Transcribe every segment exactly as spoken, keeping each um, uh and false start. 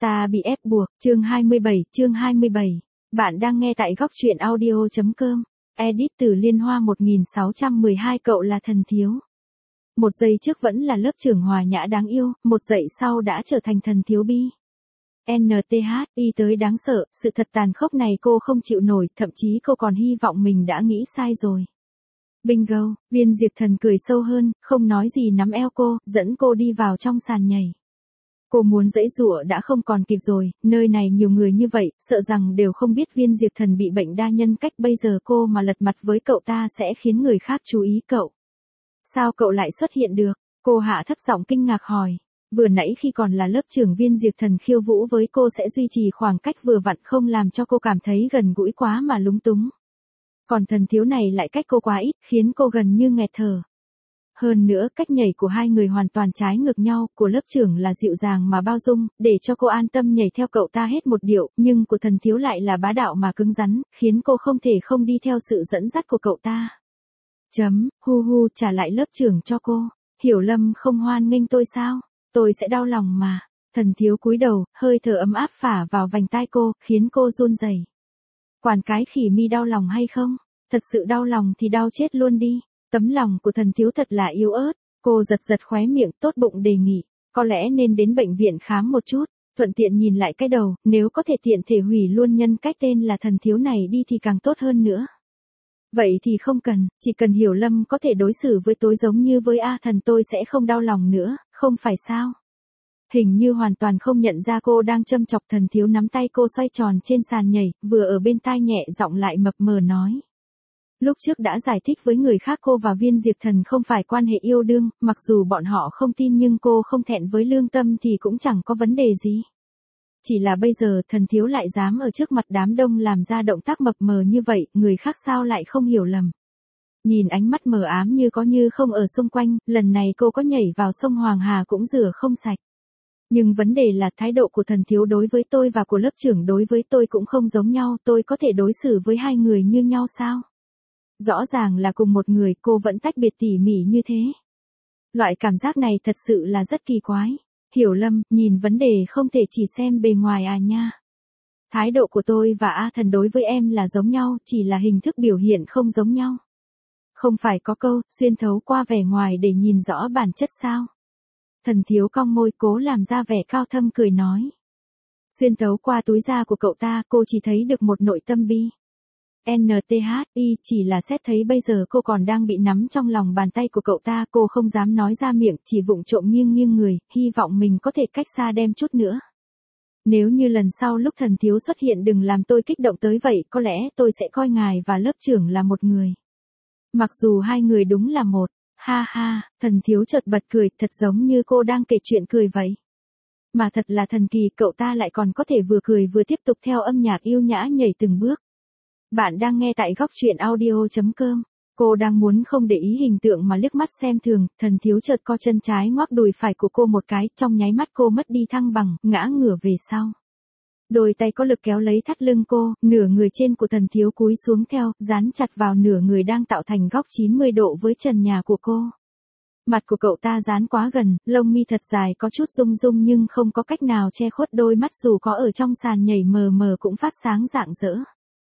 Ta bị ép buộc, chương hai mươi bảy, chương hai mươi bảy. Bạn đang nghe tại góc truyện audio.com. Edit từ Liên Hoa một nghìn sáu trăm mười hai. Cậu là thần thiếu. Một giây trước vẫn là lớp trưởng hòa nhã đáng yêu, một giây sau đã trở thành thần thiếu bi. en tê hát, y tới đáng sợ, sự thật tàn khốc này cô không chịu nổi, thậm chí cô còn hy vọng mình đã nghĩ sai rồi. Bingo, Viên Diệp Thần cười sâu hơn, không nói gì nắm eo cô, dẫn cô đi vào trong sàn nhảy. Cô muốn giãy giụa đã không còn kịp rồi, nơi này nhiều người như vậy, sợ rằng đều không biết Viên Diệp Thần bị bệnh đa nhân cách, bây giờ cô mà lật mặt với cậu ta sẽ khiến người khác chú ý cậu. Sao cậu lại xuất hiện được? Cô hạ thấp giọng kinh ngạc hỏi. Vừa nãy khi còn là lớp trưởng Viên Diệp Thần khiêu vũ với cô sẽ duy trì khoảng cách vừa vặn không làm cho cô cảm thấy gần gũi quá mà lúng túng. Còn thần thiếu này lại cách cô quá ít, khiến cô gần như nghẹt thở. Hơn nữa, cách nhảy của hai người hoàn toàn trái ngược nhau, của lớp trưởng là dịu dàng mà bao dung, để cho cô an tâm nhảy theo cậu ta hết một điệu, nhưng của thần thiếu lại là bá đạo mà cứng rắn, khiến cô không thể không đi theo sự dẫn dắt của cậu ta. Chấm, hu hu, trả lại lớp trưởng cho cô. Hiểu Lâm không hoan nghênh tôi sao? Tôi sẽ đau lòng mà. Thần thiếu cúi đầu, hơi thở ấm áp phả vào vành tai cô, khiến cô run rẩy. Quản cái khỉ mi đau lòng hay không? Thật sự đau lòng thì đau chết luôn đi. Tấm lòng của thần thiếu thật là yếu ớt, cô giật giật khóe miệng, tốt bụng đề nghị, có lẽ nên đến bệnh viện khám một chút, thuận tiện nhìn lại cái đầu, nếu có thể tiện thể hủy luôn nhân cách tên là thần thiếu này đi thì càng tốt hơn nữa. Vậy thì không cần, chỉ cần Hiểu Lâm có thể đối xử với tôi giống như với A Thần tôi sẽ không đau lòng nữa, không phải sao? Hình như hoàn toàn không nhận ra cô đang châm chọc, thần thiếu nắm tay cô xoay tròn trên sàn nhảy, vừa ở bên tai nhẹ giọng lại mập mờ nói. Lúc trước đã giải thích với người khác cô và Viên Diệp Thần không phải quan hệ yêu đương, mặc dù bọn họ không tin nhưng cô không thẹn với lương tâm thì cũng chẳng có vấn đề gì. Chỉ là bây giờ thần thiếu lại dám ở trước mặt đám đông làm ra động tác mập mờ như vậy, người khác sao lại không hiểu lầm. Nhìn ánh mắt mờ ám như có như không ở xung quanh, lần này cô có nhảy vào sông Hoàng Hà cũng rửa không sạch. Nhưng vấn đề là thái độ của thần thiếu đối với tôi và của lớp trưởng đối với tôi cũng không giống nhau, tôi có thể đối xử với hai người như nhau sao? Rõ ràng là cùng một người, cô vẫn tách biệt tỉ mỉ như thế. Loại cảm giác này thật sự là rất kỳ quái. Hiểu Lâm, nhìn vấn đề không thể chỉ xem bề ngoài à nha. Thái độ của tôi và A Thần đối với em là giống nhau, chỉ là hình thức biểu hiện không giống nhau. Không phải có câu, xuyên thấu qua vẻ ngoài để nhìn rõ bản chất sao? Thần thiếu cong môi cố làm ra vẻ cao thâm cười nói. Xuyên thấu qua túi da của cậu ta, cô chỉ thấy được một nội tâm bi. en tê hát, y chỉ là xét thấy bây giờ cô còn đang bị nắm trong lòng bàn tay của cậu ta, cô không dám nói ra miệng, chỉ vụng trộm nghiêng nghiêng người, hy vọng mình có thể cách xa đem chút nữa. Nếu như lần sau lúc thần thiếu xuất hiện đừng làm tôi kích động tới vậy, có lẽ tôi sẽ coi ngài và lớp trưởng là một người. Mặc dù hai người đúng là một, ha ha, thần thiếu chợt bật cười, thật giống như cô đang kể chuyện cười vậy. Mà thật là thần kỳ, cậu ta lại còn có thể vừa cười vừa tiếp tục theo âm nhạc yêu nhã nhảy từng bước. Bạn đang nghe tại góc truyện audio.com. Cô đang muốn không để ý hình tượng mà liếc mắt xem thường, thần thiếu chợt co chân trái ngoắc đùi phải của cô một cái, trong nháy mắt cô mất đi thăng bằng, ngã ngửa về sau. Đôi tay có lực kéo lấy thắt lưng cô, nửa người trên của thần thiếu cúi xuống theo, dán chặt vào nửa người đang tạo thành góc chín mươi độ với trần nhà của cô. Mặt của cậu ta dán quá gần, lông mi thật dài có chút rung rung nhưng không có cách nào che khuất đôi mắt dù có ở trong sàn nhảy mờ mờ cũng phát sáng rạng rỡ.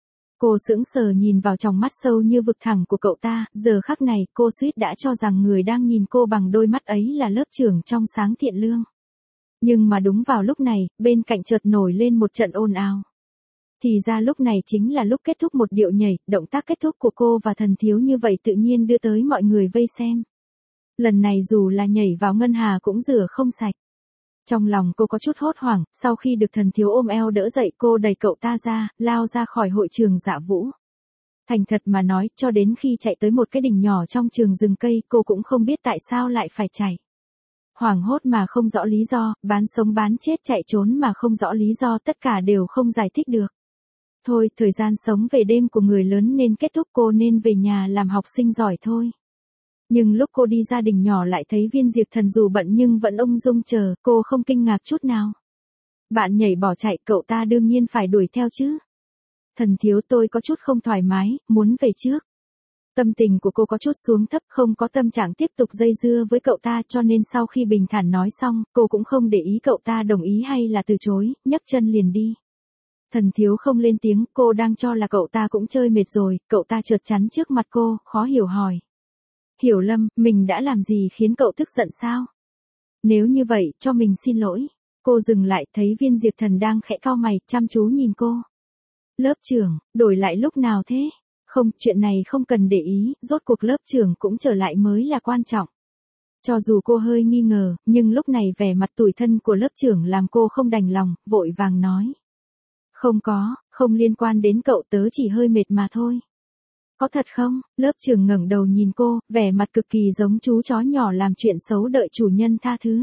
Cô sững sờ nhìn vào tròng mắt sâu như vực thẳm của cậu ta, giờ khắc này cô suýt đã cho rằng người đang nhìn cô bằng đôi mắt ấy là lớp trưởng trong sáng thiện lương. Nhưng mà đúng vào lúc này, bên cạnh chợt nổi lên một trận ồn ào. Thì ra lúc này chính là lúc kết thúc một điệu nhảy, động tác kết thúc của cô và thần thiếu như vậy tự nhiên đưa tới mọi người vây xem. Lần này dù là nhảy vào ngân hà cũng rửa không sạch. Trong lòng cô có chút hốt hoảng, sau khi được thần thiếu ôm eo đỡ dậy cô đẩy cậu ta ra, lao ra khỏi hội trường dạ vũ. Thành thật mà nói, cho đến khi chạy tới một cái đỉnh nhỏ trong trường rừng cây, cô cũng không biết tại sao lại phải chạy. Hoảng hốt mà không rõ lý do, bán sống bán chết chạy trốn mà không rõ lý do, tất cả đều không giải thích được. Thôi, thời gian sống về đêm của người lớn nên kết thúc, cô nên về nhà làm học sinh giỏi thôi. Nhưng lúc cô đi ra đỉnh nhỏ lại thấy Viên Diệp Thần dù bận nhưng vẫn ung dung chờ, cô không kinh ngạc chút nào. Bạn nhảy bỏ chạy, cậu ta đương nhiên phải đuổi theo chứ. Thần thiếu, tôi có chút không thoải mái, muốn về trước. Tâm tình của cô có chút xuống thấp, không có tâm trạng tiếp tục dây dưa với cậu ta, cho nên sau khi bình thản nói xong, cô cũng không để ý cậu ta đồng ý hay là từ chối, nhấc chân liền đi. Thần Thiếu không lên tiếng, cô đang cho là cậu ta cũng chơi mệt rồi, cậu ta chợt chắn trước mặt cô, khó hiểu hỏi. Hiểu Lâm, mình đã làm gì khiến cậu tức giận sao? Nếu như vậy, cho mình xin lỗi. Cô dừng lại, thấy Viên Diệt Thần đang khẽ cau mày, chăm chú nhìn cô. Lớp trưởng, đổi lại lúc nào thế? Không, chuyện này không cần để ý, rốt cuộc lớp trưởng cũng trở lại mới là quan trọng. Cho dù cô hơi nghi ngờ, nhưng lúc này vẻ mặt tủi thân của lớp trưởng làm cô không đành lòng, vội vàng nói. Không có, không liên quan đến cậu, tớ chỉ hơi mệt mà thôi. Có thật không? Lớp trưởng ngẩng đầu nhìn cô, vẻ mặt cực kỳ giống chú chó nhỏ làm chuyện xấu đợi chủ nhân tha thứ.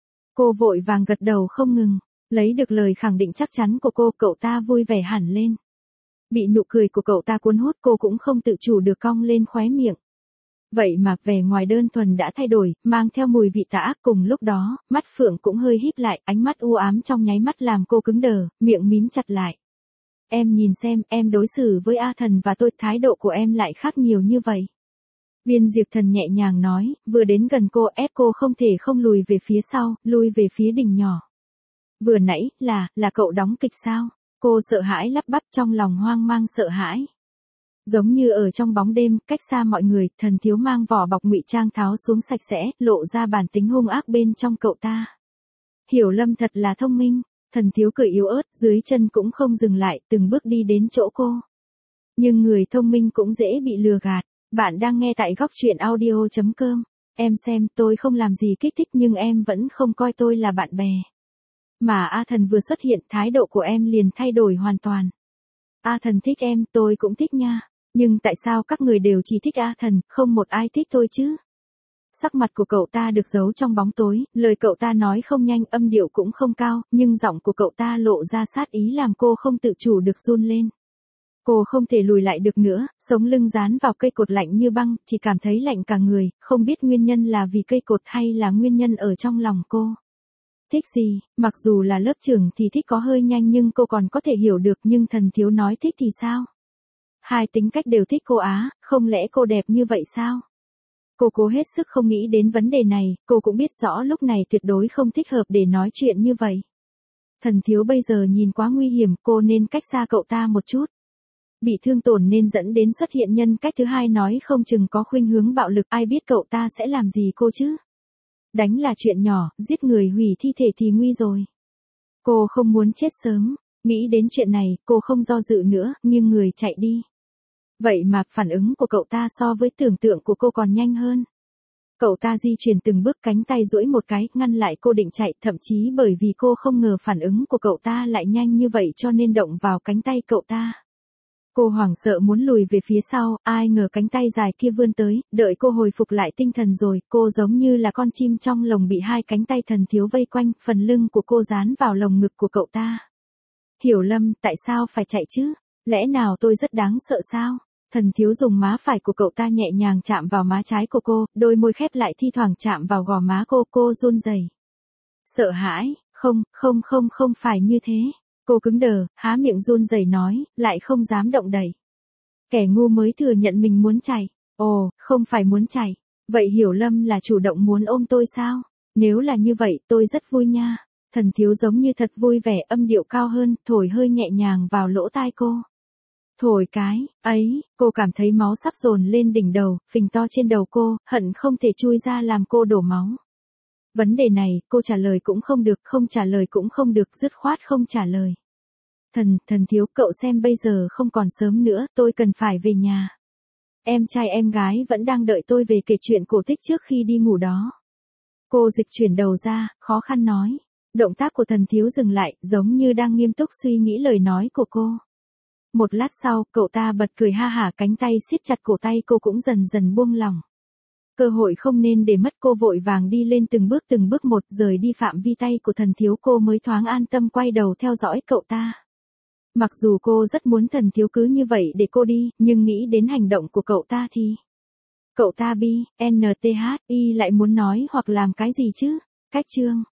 Cô vội vàng gật đầu không ngừng, lấy được lời khẳng định chắc chắn của cô, cậu ta vui vẻ hẳn lên. Bị nụ cười của cậu ta cuốn hút, cô cũng không tự chủ được cong lên khóe miệng. Vậy mà vẻ ngoài đơn thuần đã thay đổi, mang theo mùi vị tà ác, cùng lúc đó, mắt Phượng cũng hơi híp lại, ánh mắt u ám trong nháy mắt làm cô cứng đờ, miệng mím chặt lại. Em nhìn xem, em đối xử với A Thần và tôi, thái độ của em lại khác nhiều như vậy. Viên Diệt Thần nhẹ nhàng nói, vừa đến gần cô, ép cô không thể không lùi về phía sau, lui về phía đỉnh nhỏ. Vừa nãy, là, là cậu đóng kịch sao? Cô sợ hãi lắp bắp, trong lòng hoang mang sợ hãi. Giống như ở trong bóng đêm, cách xa mọi người, Thần Thiếu mang vỏ bọc ngụy trang tháo xuống sạch sẽ, lộ ra bản tính hung ác bên trong cậu ta. Hiểu Lâm thật là thông minh. Thần Thiếu cười yếu ớt, dưới chân cũng không dừng lại, từng bước đi đến chỗ cô. Nhưng người thông minh cũng dễ bị lừa gạt. Bạn đang nghe tại góc truyện audio chấm com. Em xem, tôi không làm gì kích thích nhưng em vẫn không coi tôi là bạn bè. Mà A Thần vừa xuất hiện, thái độ của em liền thay đổi hoàn toàn. A Thần thích em, tôi cũng thích nha. Nhưng tại sao các người đều chỉ thích A Thần, không một ai thích tôi chứ? Sắc mặt của cậu ta được giấu trong bóng tối, lời cậu ta nói không nhanh, âm điệu cũng không cao, nhưng giọng của cậu ta lộ ra sát ý làm cô không tự chủ được run lên. Cô không thể lùi lại được nữa, sống lưng dán vào cây cột lạnh như băng, chỉ cảm thấy lạnh cả người, không biết nguyên nhân là vì cây cột hay là nguyên nhân ở trong lòng cô. Thích gì, mặc dù là lớp trưởng thì thích có hơi nhanh nhưng cô còn có thể hiểu được, nhưng Thần Thiếu nói thích thì sao? Hai tính cách đều thích cô á, không lẽ cô đẹp như vậy sao? Cô cố hết sức không nghĩ đến vấn đề này, cô cũng biết rõ lúc này tuyệt đối không thích hợp để nói chuyện như vậy. Thần Thiếu bây giờ nhìn quá nguy hiểm, cô nên cách xa cậu ta một chút. Bị thương tổn nên dẫn đến xuất hiện nhân cách thứ hai, nói không chừng có khuynh hướng bạo lực, ai biết cậu ta sẽ làm gì cô chứ? Đánh là chuyện nhỏ, giết người hủy thi thể thì nguy rồi. Cô không muốn chết sớm, nghĩ đến chuyện này, cô không do dự nữa, nghiêng người chạy đi. Vậy mà phản ứng của cậu ta so với tưởng tượng của cô còn nhanh hơn. Cậu ta di chuyển từng bước, cánh tay duỗi một cái, ngăn lại cô định chạy, thậm chí bởi vì cô không ngờ phản ứng của cậu ta lại nhanh như vậy cho nên động vào cánh tay cậu ta. Cô hoảng sợ muốn lùi về phía sau, ai ngờ cánh tay dài kia vươn tới, đợi cô hồi phục lại tinh thần rồi, cô giống như là con chim trong lồng bị hai cánh tay Thần Thiếu vây quanh, phần lưng của cô dán vào lồng ngực của cậu ta. Hiểu Lâm, tại sao phải chạy chứ? Lẽ nào tôi rất đáng sợ sao? Thần Thiếu dùng má phải của cậu ta nhẹ nhàng chạm vào má trái của cô, đôi môi khép lại thi thoảng chạm vào gò má cô, cô run rẩy. Sợ hãi, không, không không không phải như thế. Cô cứng đờ, há miệng run rẩy nói, lại không dám động đậy. Kẻ ngu mới thừa nhận mình muốn chạy. Ồ, không phải muốn chạy. Vậy Hiểu Lâm là chủ động muốn ôm tôi sao? Nếu là như vậy, tôi rất vui nha. Thần Thiếu giống như thật vui vẻ, âm điệu cao hơn, thổi hơi nhẹ nhàng vào lỗ tai cô. Thổi cái, ấy, cô cảm thấy máu sắp dồn lên đỉnh đầu, phình to trên đầu cô, hận không thể chui ra làm cô đổ máu. Vấn đề này, cô trả lời cũng không được, không trả lời cũng không được, dứt khoát không trả lời. Thần, Thần Thiếu, cậu xem bây giờ không còn sớm nữa, tôi cần phải về nhà. Em trai em gái vẫn đang đợi tôi về kể chuyện cổ tích trước khi đi ngủ đó. Cô dịch chuyển đầu ra, khó khăn nói. Động tác của Thần Thiếu dừng lại, giống như đang nghiêm túc suy nghĩ lời nói của cô. Một lát sau, cậu ta bật cười ha hả, cánh tay siết chặt cổ tay cô cũng dần dần buông lỏng. Cơ hội không nên để mất, cô vội vàng đi lên từng bước từng bước một, rời đi phạm vi tay của Thần Thiếu, cô mới thoáng an tâm quay đầu theo dõi cậu ta. Mặc dù cô rất muốn Thần Thiếu cứ như vậy để cô đi, nhưng nghĩ đến hành động của cậu ta thì... Cậu ta bi, en tê hát, y lại muốn nói hoặc làm cái gì chứ? Cách chương.